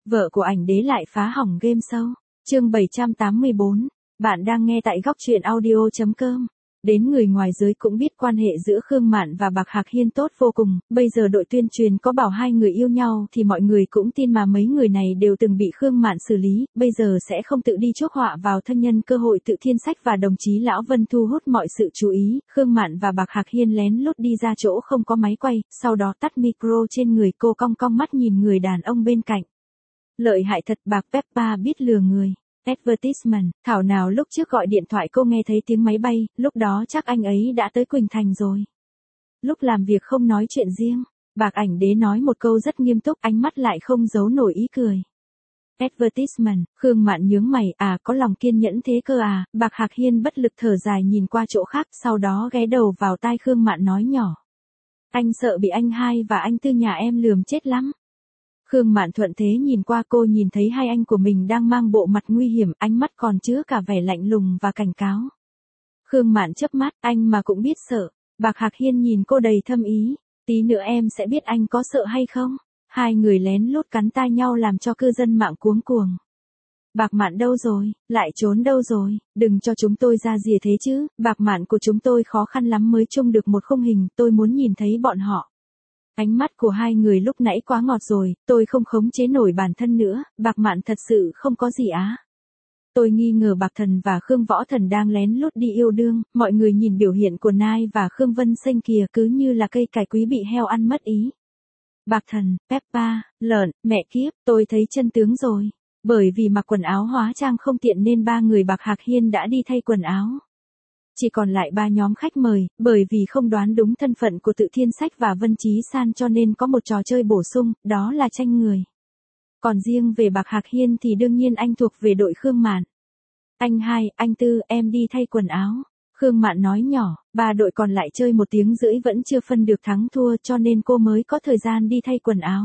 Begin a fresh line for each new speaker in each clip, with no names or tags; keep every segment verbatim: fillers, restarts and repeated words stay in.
Vợ của ảnh đế lại phá hỏng game show. Chương bảy trăm tám mươi bốn. Bạn đang nghe tại góc truyện audio chấm com. Đến người ngoài giới cũng biết quan hệ giữa Khương Mạn và Bạc Hạc Hiên tốt vô cùng, bây giờ đội tuyên truyền có bảo hai người yêu nhau thì mọi người cũng tin mà mấy người này đều từng bị Khương Mạn xử lý, bây giờ sẽ không tự đi chuốc họa vào thân nhân cơ hội tự Thiên Sách và đồng chí Lão Vân thu hút mọi sự chú ý, Khương Mạn và Bạc Hạc Hiên lén lút đi ra chỗ không có máy quay, sau đó tắt micro trên người cô cong cong mắt nhìn người đàn ông bên cạnh. Lợi hại thật, Bạc Peppa biết lừa người. Advertisement, thảo nào lúc trước gọi điện thoại cô nghe thấy tiếng máy bay, lúc đó chắc anh ấy đã tới Quỳnh Thành rồi. Lúc làm việc không nói chuyện riêng, Bạc ảnh đế nói một câu rất nghiêm túc, ánh mắt lại không giấu nổi ý cười. Advertisement, Khương Mạn nhướng mày, à có lòng kiên nhẫn thế cơ à, Bạc Hạc Hiên bất lực thở dài nhìn qua chỗ khác, sau đó ghé đầu vào tai Khương Mạn nói nhỏ. Anh sợ bị anh hai và anh tư nhà em lườm chết lắm. Khương Mạn thuận thế nhìn qua, cô nhìn thấy hai anh của mình đang mang bộ mặt nguy hiểm, ánh mắt còn chứa cả vẻ lạnh lùng và cảnh cáo. Khương Mạn chớp mắt, anh mà cũng biết sợ. Bạc Hạc Hiên nhìn cô đầy thâm ý, tí nữa em sẽ biết anh có sợ hay không. Hai người lén lút cắn tai nhau làm cho cư dân mạng cuống cuồng. Bạc Mạn đâu rồi, lại trốn đâu rồi, đừng cho chúng tôi ra rìa thế chứ, Bạc Mạn của chúng tôi khó khăn lắm mới trông được một khung hình, tôi muốn nhìn thấy bọn họ. Ánh mắt của hai người lúc nãy quá ngọt rồi, tôi không khống chế nổi bản thân nữa, Bạc Mạn thật sự không có gì á. Tôi nghi ngờ Bạc Thần và Khương Võ Thần đang lén lút đi yêu đương, mọi người nhìn biểu hiện của Nai và Khương Vân Xanh kìa cứ như là cây cải quý bị heo ăn mất ý. Bạc Thần, Peppa, lợn, mẹ kiếp, tôi thấy chân tướng rồi. Bởi vì mặc quần áo hóa trang không tiện nên ba người Bạc Hạc Hiên đã đi thay quần áo. Chỉ còn lại ba nhóm khách mời, bởi vì không đoán đúng thân phận của Tự Thiên Sách và Vân Chí San cho nên có một trò chơi bổ sung, đó là tranh người. Còn riêng về Bạc Hạc Hiên thì đương nhiên anh thuộc về đội Khương Mạn. Anh hai, anh tư, em đi thay quần áo. Khương Mạn nói nhỏ, ba đội còn lại chơi một tiếng rưỡi vẫn chưa phân được thắng thua cho nên cô mới có thời gian đi thay quần áo.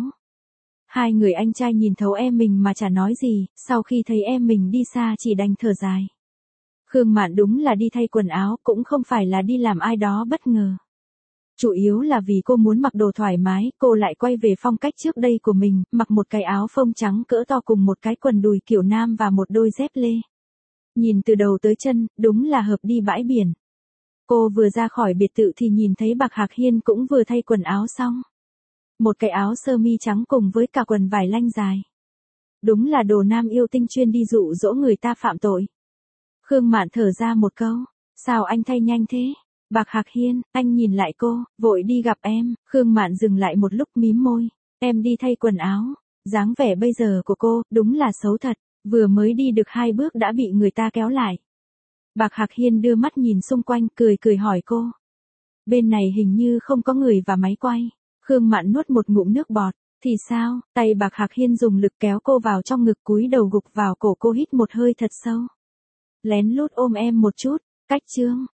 Hai người anh trai nhìn thấu em mình mà chả nói gì, sau khi thấy em mình đi xa chỉ đành thở dài. Khương Mạn đúng là đi thay quần áo, cũng không phải là đi làm ai đó bất ngờ. Chủ yếu là vì cô muốn mặc đồ thoải mái, cô lại quay về phong cách trước đây của mình, mặc một cái áo phông trắng cỡ to cùng một cái quần đùi kiểu nam và một đôi dép lê. Nhìn từ đầu tới chân, đúng là hợp đi bãi biển. Cô vừa ra khỏi biệt thự thì nhìn thấy Bạc Hạc Hiên cũng vừa thay quần áo xong. Một cái áo sơ mi trắng cùng với cả quần vải lanh dài. Đúng là đồ nam yêu tinh chuyên đi dụ dỗ người ta phạm tội. Khương Mạn thở ra một câu, sao anh thay nhanh thế? Bạc Hạc Hiên, anh nhìn lại cô, vội đi gặp em. Khương Mạn dừng lại một lúc mím môi, em đi thay quần áo. Dáng vẻ bây giờ của cô, đúng là xấu thật, vừa mới đi được hai bước đã bị người ta kéo lại. Bạc Hạc Hiên đưa mắt nhìn xung quanh, cười cười hỏi cô. Bên này hình như không có người và máy quay. Khương Mạn nuốt một ngụm nước bọt, thì sao? Tay Bạc Hạc Hiên dùng lực kéo cô vào trong ngực, cúi đầu gục vào cổ cô, hít một hơi thật sâu. Lén lút ôm em một chút, cách chương.